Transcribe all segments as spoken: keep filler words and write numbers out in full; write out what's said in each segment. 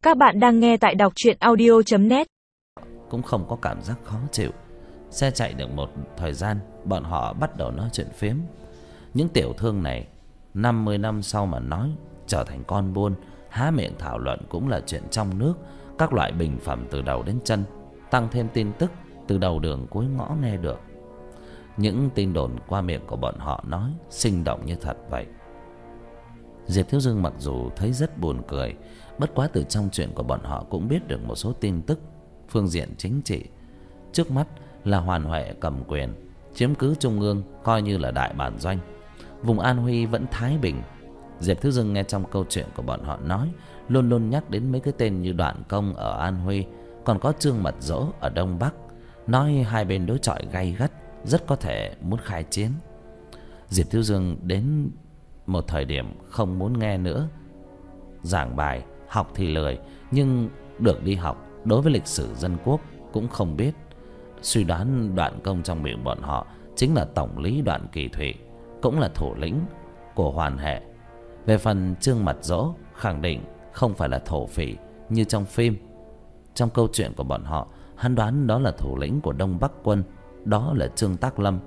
Các bạn đang nghe tại đọc truyện audio chấm net. Cũng không có cảm giác khó chịu. Xe chạy được một thời gian, bọn họ bắt đầu nói chuyện phiếm. Những tiểu thương này năm mươi năm sau mà nói trở thành con buôn, há miệng thảo luận cũng là chuyện trong nước, các loại bình phẩm từ đầu đến chân, tăng thêm tin tức từ đầu đường cuối ngõ nghe được. Những tin đồn qua miệng của bọn họ nói sinh động như thật vậy. Diệp Thiếu Dương mặc dù thấy rất buồn cười, bất quá từ trong chuyện của bọn họ cũng biết được một số tin tức phương diện chính trị. Trước mắt là Hoàn Huệ cầm quyền, chiếm cứ trung ương, coi như là đại bản doanh. Vùng An Huy vẫn thái bình. Diệp Thiếu Dương nghe trong câu chuyện của bọn họ nói, luôn luôn nhắc đến mấy cái tên như Đoạn Công ở An Huy, còn có Trương Mật Dỗ ở Đông Bắc, nói hai bên đối chọi gay gắt, rất có thể muốn khai chiến. Diệp Thiếu Dương đến một thời điểm không muốn nghe nữa. Giảng bài, học thì lười, nhưng được đi học, đối với lịch sử dân quốc cũng không biết. Suy đoán Đoạn Công trong miệng bọn họ chính là tổng lý Đoạn Kỳ Thụy, cũng là thủ lĩnh của Hoàn Hệ. Về phần Trương Mật Dỗ, khẳng định không phải là thổ phỉ như trong phim. Trong câu chuyện của bọn họ, hắn đoán đó là thủ lĩnh của Đông Bắc quân, đó là Trương Tác Lâm.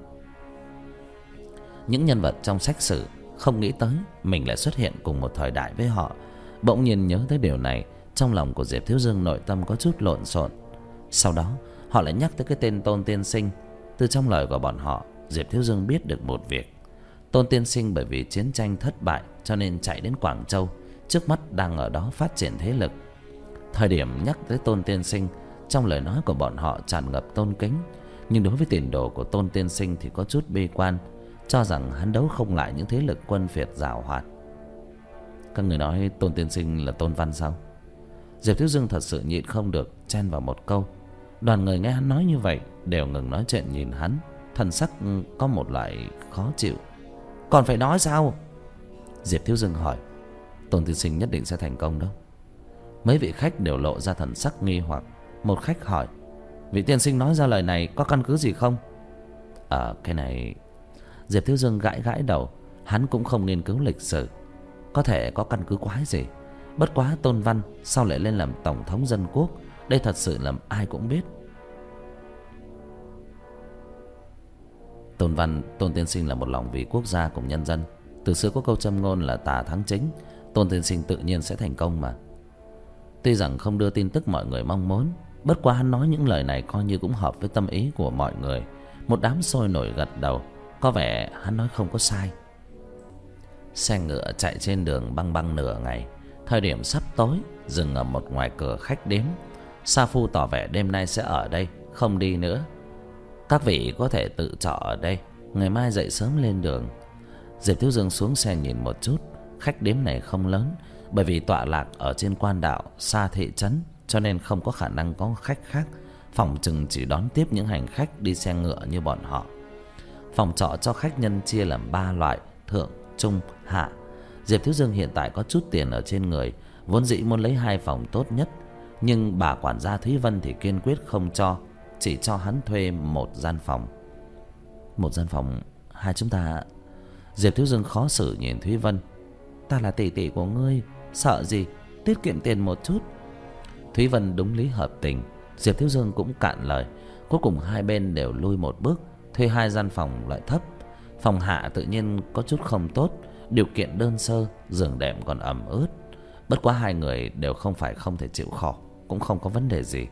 Những nhân vật trong sách sử không nghĩ tới mình lại xuất hiện cùng một thời đại với họ. Bỗng nhiên nhớ tới điều này, trong lòng của Diệp Thiếu Dương nội tâm có chút lộn xộn. Sau đó họ lại nhắc tới cái tên Tôn Tiên Sinh. Từ trong lời của bọn họ, Diệp Thiếu Dương biết được một việc. Tôn Tiên Sinh bởi vì chiến tranh thất bại cho nên chạy đến Quảng Châu, trước mắt đang ở đó phát triển thế lực. Thời điểm nhắc tới Tôn Tiên Sinh, trong lời nói của bọn họ tràn ngập tôn kính, nhưng đối với tiền đồ của Tôn Tiên Sinh thì có chút bi quan, cho rằng hắn đấu không lại những thế lực quân phiệt giàu hoạt. Các người nói Tôn Tiên Sinh là Tôn Văn sao? Diệp Thiếu Dương thật sự nhịn không được chen vào một câu. Đoàn người nghe hắn nói như vậy đều ngừng nói chuyện nhìn hắn, thần sắc có một loại khó chịu. Còn phải nói sao? Diệp Thiếu Dương hỏi. Tôn Tiên Sinh nhất định sẽ thành công đâu. Mấy vị khách đều lộ ra thần sắc nghi hoặc. Một khách hỏi, vị tiên sinh nói ra lời này có căn cứ gì không? Ờ, cái này... Diệp Thiếu Dương gãi gãi đầu. Hắn cũng không nghiên cứu lịch sử, có thể có căn cứ quái gì. Bất quá Tôn Văn sao lại lên làm tổng thống dân quốc, đây thật sự làm ai cũng biết. Tôn Văn, Tôn Tiên Sinh là một lòng vì quốc gia cùng nhân dân. Từ xưa có câu châm ngôn là tà thắng chính, Tôn Tiên Sinh tự nhiên sẽ thành công mà. Tuy rằng không đưa tin tức mọi người mong muốn, bất quá hắn nói những lời này coi như cũng hợp với tâm ý của mọi người. Một đám sôi nổi gật đầu, có vẻ hắn nói không có sai. Xe ngựa chạy trên đường băng băng nửa ngày. Thời điểm sắp tối, dừng ở một ngoài cửa khách điếm. Sa Phu tỏ vẻ đêm nay sẽ ở đây, không đi nữa. Các vị có thể tự trọ ở đây, ngày mai dậy sớm lên đường. Diệp Thiếu Dương xuống xe nhìn một chút. Khách điếm này không lớn, bởi vì tọa lạc ở trên quan đạo xa thị trấn, cho nên không có khả năng có khách khác. Phòng chừng chỉ đón tiếp những hành khách đi xe ngựa như bọn họ. Phòng trọ cho khách nhân chia làm ba loại: thượng, trung, hạ. Diệp Thiếu Dương hiện tại có chút tiền ở trên người, vốn dĩ muốn lấy hai phòng tốt nhất, nhưng bà quản gia Thúy Vân thì kiên quyết không cho, chỉ cho hắn thuê một gian phòng. Một gian phòng hai chúng ta? Diệp Thiếu Dương khó xử nhìn Thúy Vân. Ta là tỷ tỷ của ngươi, sợ gì, tiết kiệm tiền một chút. Thúy Vân đúng lý hợp tình, Diệp Thiếu Dương cũng cạn lời. Cuối cùng hai bên đều lui một bước, thuê hai gian phòng loại thấp. Phòng hạ tự nhiên có chút không tốt, điều kiện đơn sơ, giường đệm còn ẩm ướt. Bất quá hai người đều không phải không thể chịu khổ, cũng không có vấn đề gì.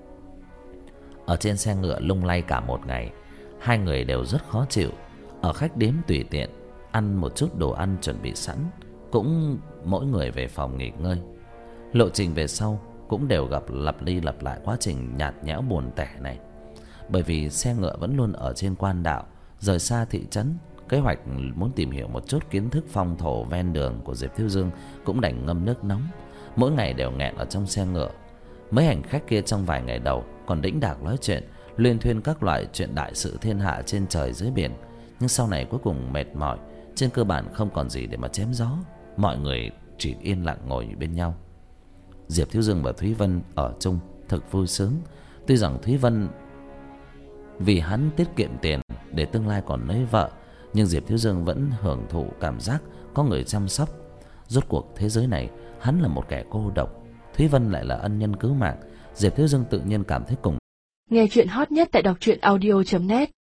Ở trên xe ngựa lung lay cả một ngày, hai người đều rất khó chịu. Ở khách điếm tùy tiện ăn một chút đồ ăn chuẩn bị sẵn, cũng mỗi người về phòng nghỉ ngơi. Lộ trình về sau cũng đều gặp lặp đi lặp lại quá trình nhạt nhẽo buồn tẻ này. Bởi vì xe ngựa vẫn luôn ở trên quan đạo, rời xa thị trấn. Kế hoạch muốn tìm hiểu một chút kiến thức phong thổ ven đường của Diệp Thiếu Dương cũng đành ngâm nước nóng. Mỗi ngày đều nghẹn ở trong xe ngựa. Mấy hành khách kia trong vài ngày đầu còn đĩnh đạc nói chuyện, luyên thuyên các loại chuyện đại sự thiên hạ trên trời dưới biển. Nhưng sau này cuối cùng mệt mỏi, trên cơ bản không còn gì để mà chém gió. Mọi người chỉ yên lặng ngồi bên nhau. Diệp Thiếu Dương và Thúy Vân ở chung thực vui sướng. Tuy rằng Thúy Vân vì hắn tiết kiệm tiền để tương lai còn lấy vợ, nhưng Diệp Thiếu Dương vẫn hưởng thụ cảm giác có người chăm sóc. Rốt cuộc thế giới này hắn là một kẻ cô độc, Thúy Vân lại là ân nhân cứu mạng. Diệp Thiếu Dương tự nhiên cảm thấy cùng. Nghe chuyện hot nhất tại đọc truyện audio chấm net.